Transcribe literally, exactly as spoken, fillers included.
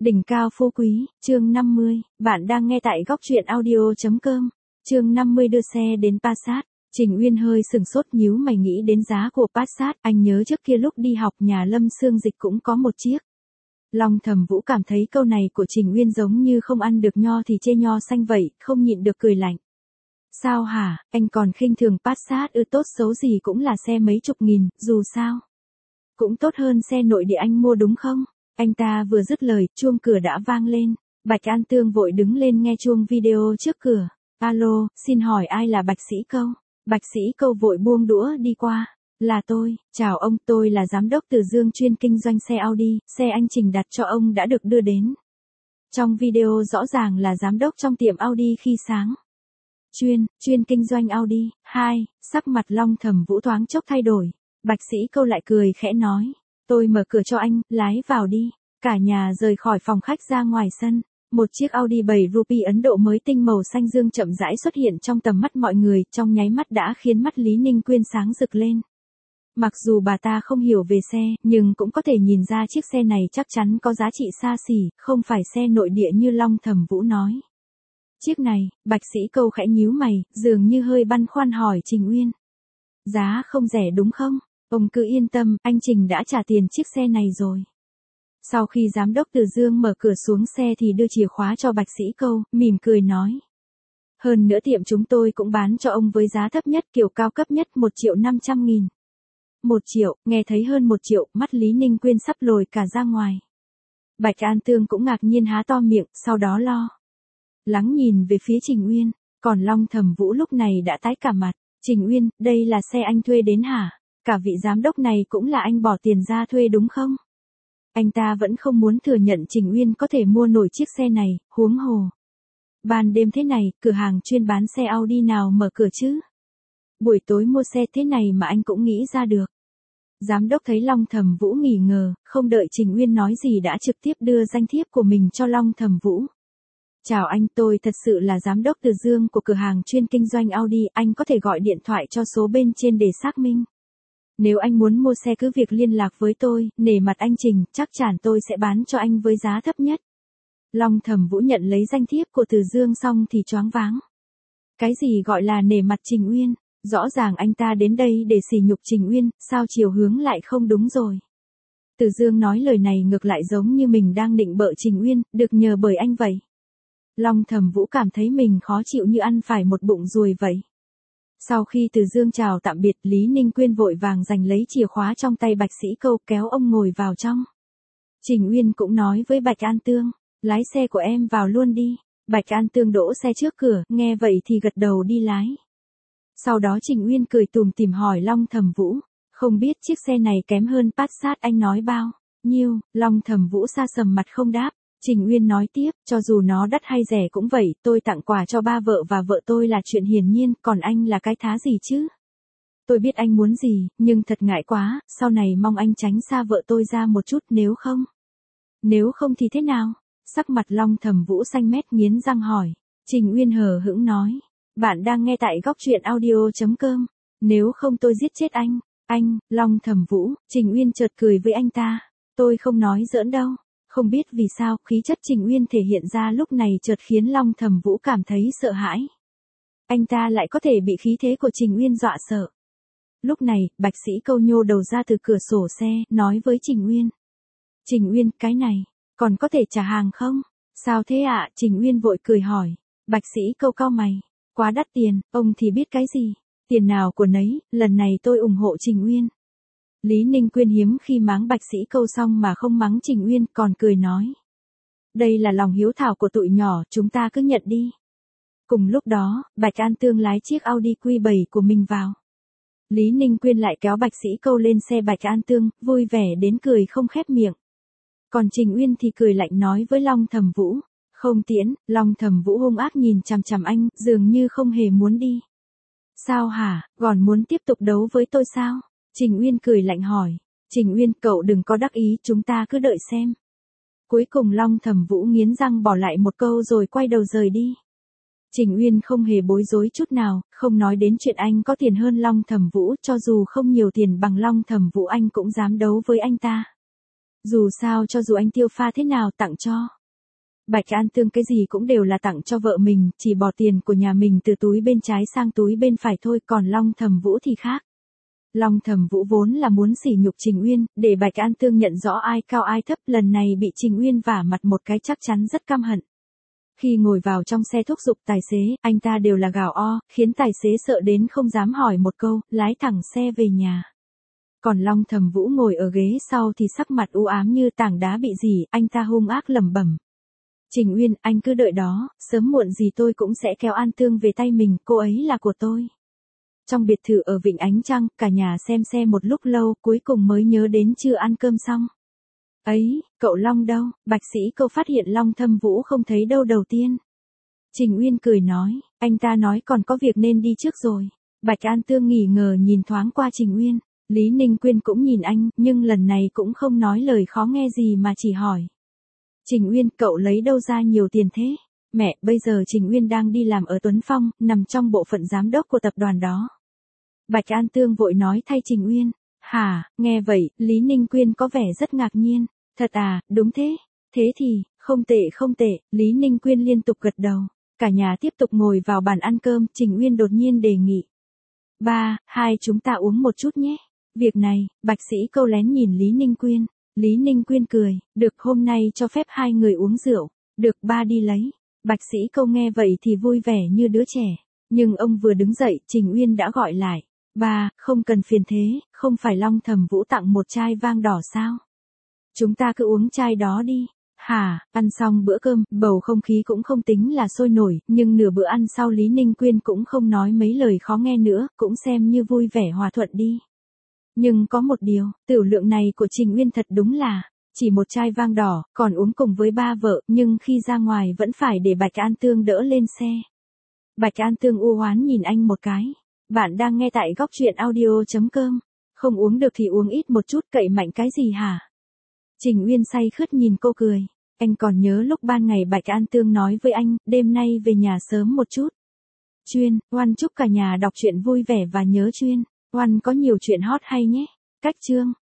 Đỉnh cao phú quý, chương năm mươi, bạn đang nghe tại góc truyện audio.com, chương năm mươi đưa xe đến Passat. Trình Uyên hơi sừng sốt nhíu mày nghĩ đến giá của Passat, anh nhớ trước kia lúc đi học nhà Lâm Xương Dịch cũng có một chiếc. Long Thẩm Vũ cảm thấy câu này của Trình Uyên giống như không ăn được nho thì chê nho xanh vậy, không nhịn được cười lạnh. Sao hả, anh còn khinh thường Passat ư? Tốt xấu gì cũng là xe mấy chục nghìn, dù sao cũng tốt hơn xe nội địa anh mua đúng không? Anh ta vừa dứt lời, chuông cửa đã vang lên. Bạch An Tương vội đứng lên nghe chuông video trước cửa. Alo, xin hỏi ai là Bạch Sĩ Câu? Bạch Sĩ Câu vội buông đũa đi qua. Là tôi, chào ông, tôi là giám đốc Từ Dương chuyên kinh doanh xe Audi, xe anh Trình đặt cho ông đã được đưa đến. Trong video rõ ràng là giám đốc trong tiệm Audi khi sáng. Chuyên, chuyên kinh doanh Audi. Hai, sắc mặt Long Thẩm Vũ thoáng chốc thay đổi. Bạch Sĩ Câu lại cười khẽ nói. Tôi mở cửa cho anh, lái vào đi. Cả nhà rời khỏi phòng khách ra ngoài sân. Một chiếc Audi bảy Ruby Ấn Độ mới tinh màu xanh dương chậm rãi xuất hiện trong tầm mắt mọi người, trong nháy mắt đã khiến mắt Lý Ninh Quyên sáng rực lên. Mặc dù bà ta không hiểu về xe, nhưng cũng có thể nhìn ra chiếc xe này chắc chắn có giá trị xa xỉ, không phải xe nội địa như Long Thẩm Vũ nói. Chiếc này, Bạch Sĩ Câu khẽ nhíu mày, dường như hơi băn khoăn hỏi Trình Uyên. Giá không rẻ đúng không? Ông cứ yên tâm, anh Trình đã trả tiền chiếc xe này rồi. Sau khi giám đốc Từ Dương mở cửa xuống xe thì đưa chìa khóa cho Bạch Sĩ Câu, mỉm cười nói. Hơn nữa tiệm chúng tôi cũng bán cho ông với giá thấp nhất kiểu cao cấp nhất một triệu năm trăm nghìn. Một triệu, nghe thấy hơn một triệu, mắt Lý Ninh Quyên sắp lồi cả ra ngoài. Bạch An Tương cũng ngạc nhiên há to miệng, sau đó lo lắng nhìn về phía Trình Uyên, còn Long Thẩm Vũ lúc này đã tái cả mặt. Trình Uyên, đây là xe anh thuê đến hả? Cả vị giám đốc này cũng là anh bỏ tiền ra thuê đúng không? Anh ta vẫn không muốn thừa nhận Trình Uyên có thể mua nổi chiếc xe này, huống hồ. Ban đêm thế này, cửa hàng chuyên bán xe Audi nào mở cửa chứ? Buổi tối mua xe thế này mà anh cũng nghĩ ra được. Giám đốc thấy Long Thẩm Vũ nghỉ ngờ, không đợi Trình Uyên nói gì đã trực tiếp đưa danh thiếp của mình cho Long Thẩm Vũ. Chào anh, tôi thật sự là giám đốc Từ Dương của cửa hàng chuyên kinh doanh Audi, anh có thể gọi điện thoại cho số bên trên để xác minh. Nếu anh muốn mua xe cứ việc liên lạc với tôi, nể mặt anh Trình, chắc chắn tôi sẽ bán cho anh với giá thấp nhất. Long Thẩm Vũ nhận lấy danh thiếp của Từ Dương xong thì choáng váng. Cái gì gọi là nể mặt Trình Uyên? Rõ ràng anh ta đến đây để sỉ nhục Trình Uyên, sao chiều hướng lại không đúng rồi. Từ Dương nói lời này ngược lại giống như mình đang định bợ Trình Uyên, được nhờ bởi anh vậy. Long Thẩm Vũ cảm thấy mình khó chịu như ăn phải một bụng ruồi vậy. Sau khi Từ Dương chào tạm biệt, Lý Ninh Quyên vội vàng giành lấy chìa khóa trong tay Bạch Sĩ Câu, kéo ông ngồi vào trong. Trình Uyên cũng nói với Bạch An Tương, lái xe của em vào luôn đi. Bạch An Tương đỗ xe trước cửa, nghe vậy thì gật đầu đi lái. Sau đó Trình Uyên cười tủm tỉm hỏi Long Thẩm Vũ, không biết chiếc xe này kém hơn Passat anh nói bao nhiêu? Long Thẩm Vũ sa sầm mặt không đáp. Trình Uyên nói tiếp, cho dù nó đắt hay rẻ cũng vậy, tôi tặng quà cho ba vợ và vợ tôi là chuyện hiển nhiên, còn anh là cái thá gì chứ? Tôi biết anh muốn gì, nhưng thật ngại quá, sau này mong anh tránh xa vợ tôi ra một chút, nếu không. Nếu không thì thế nào? Sắc mặt Long Thẩm Vũ xanh mét nghiến răng hỏi. Trình Uyên hờ hững nói, bạn đang nghe tại góc truyện audio.com, nếu không tôi giết chết anh. Anh, Long Thẩm Vũ, Trình Uyên chợt cười với anh ta, tôi không nói giỡn đâu. Không biết vì sao, khí chất Trình Uyên thể hiện ra lúc này chợt khiến Long Thẩm Vũ cảm thấy sợ hãi. Anh ta lại có thể bị khí thế của Trình Uyên dọa sợ. Lúc này, Bạch Sĩ Câu nhô đầu ra từ cửa sổ xe, nói với Trình Uyên. Trình Uyên, cái này, còn có thể trả hàng không? Sao thế ạ? À? Trình Uyên vội cười hỏi. Bạch Sĩ Câu cau mày. Quá đắt tiền, ông thì biết cái gì? Tiền nào của nấy, lần này tôi ủng hộ Trình Uyên. Lý Ninh Quyên hiếm khi mắng Bạch Sĩ Câu xong mà không mắng Trình Uyên, còn cười nói. Đây là lòng hiếu thảo của tụi nhỏ, chúng ta cứ nhận đi. Cùng lúc đó, Bạch An Tương lái chiếc Audi Q bảy của mình vào. Lý Ninh Quyên lại kéo Bạch Sĩ Câu lên xe Bạch An Tương, vui vẻ đến cười không khép miệng. Còn Trình Uyên thì cười lạnh nói với Long Thẩm Vũ. Không tiễn, Long Thẩm Vũ hung ác nhìn chằm chằm anh, dường như không hề muốn đi. Sao hả, còn muốn tiếp tục đấu với tôi sao? Trình Uyên cười lạnh hỏi. Trình Uyên, cậu đừng có đắc ý, chúng ta cứ đợi xem. Cuối cùng Long Thẩm Vũ nghiến răng bỏ lại một câu rồi quay đầu rời đi. Trình Uyên không hề bối rối chút nào, không nói đến chuyện anh có tiền hơn Long Thẩm Vũ, cho dù không nhiều tiền bằng Long Thẩm Vũ anh cũng dám đấu với anh ta. Dù sao cho dù anh tiêu pha thế nào tặng cho Bạch An Tương cái gì cũng đều là tặng cho vợ mình, chỉ bỏ tiền của nhà mình từ túi bên trái sang túi bên phải thôi, còn Long Thầm Vũ thì khác. Long Thầm Vũ vốn là muốn sỉ nhục Trình Uyên, để Bạch An Tương nhận rõ ai cao ai thấp, lần này bị Trình Uyên vả mặt một cái chắc chắn rất căm hận. Khi ngồi vào trong xe thúc giục tài xế, anh ta đều là gào o, khiến tài xế sợ đến không dám hỏi một câu, lái thẳng xe về nhà. Còn Long Thầm Vũ ngồi ở ghế sau thì sắc mặt u ám như tảng đá bị dỉ, anh ta hung ác lẩm bẩm. Trình Uyên, anh cứ đợi đó, sớm muộn gì tôi cũng sẽ kéo An Tương về tay mình, cô ấy là của tôi. Trong biệt thự ở Vịnh Ánh Trăng, cả nhà xem xe một lúc lâu, cuối cùng mới nhớ đến chưa ăn cơm xong. Ấy, cậu Long đâu? Bạch Sĩ Câu phát hiện Long Thâm Vũ không thấy đâu đầu tiên. Trình Uyên cười nói, anh ta nói còn có việc nên đi trước rồi. Bạch An Tương nghỉ ngờ nhìn thoáng qua Trình Uyên. Lý Ninh Quyên cũng nhìn anh, nhưng lần này cũng không nói lời khó nghe gì mà chỉ hỏi. Trình Uyên, cậu lấy đâu ra nhiều tiền thế? Mẹ, bây giờ Trình Uyên đang đi làm ở Tuấn Phong, nằm trong bộ phận giám đốc của tập đoàn đó. Bạch An Tương vội nói thay Trình Uyên. Hả, nghe vậy, Lý Ninh Quyên có vẻ rất ngạc nhiên. Thật à, đúng thế. Thế thì, không tệ không tệ, Lý Ninh Quyên liên tục gật đầu. Cả nhà tiếp tục ngồi vào bàn ăn cơm, Trình Uyên đột nhiên đề nghị. Ba, hai chúng ta uống một chút nhé. Việc này, Bạch Sĩ Câu lén nhìn Lý Ninh Quyên. Lý Ninh Quyên cười, được hôm nay cho phép hai người uống rượu, được ba đi lấy. Bạch Sĩ Câu nghe vậy thì vui vẻ như đứa trẻ, nhưng ông vừa đứng dậy, Trình Uyên đã gọi lại. Ba, không cần phiền thế, không phải Long Thầm Vũ tặng một chai vang đỏ sao? Chúng ta cứ uống chai đó đi. Hả, ăn xong bữa cơm, bầu không khí cũng không tính là sôi nổi, nhưng nửa bữa ăn sau Lý Ninh Quyên cũng không nói mấy lời khó nghe nữa, cũng xem như vui vẻ hòa thuận đi. Nhưng có một điều, tiểu lượng này của Trình Uyên thật đúng là, chỉ một chai vang đỏ, còn uống cùng với ba vợ, nhưng khi ra ngoài vẫn phải để Bạch An Tương đỡ lên xe. Bạch An Tương u hoán nhìn anh một cái. Bạn đang nghe tại góc truyện audio chấm com. Không uống được thì uống ít một chút, cậy mạnh cái gì hả? Trình Uyên say khướt nhìn cô cười. Anh còn nhớ lúc ban ngày Bạch An Tương nói với anh, đêm nay về nhà sớm một chút. Chuyên, Oan chúc cả nhà đọc truyện vui vẻ và nhớ chuyên. Oan có nhiều chuyện hot hay nhé. Cách chương.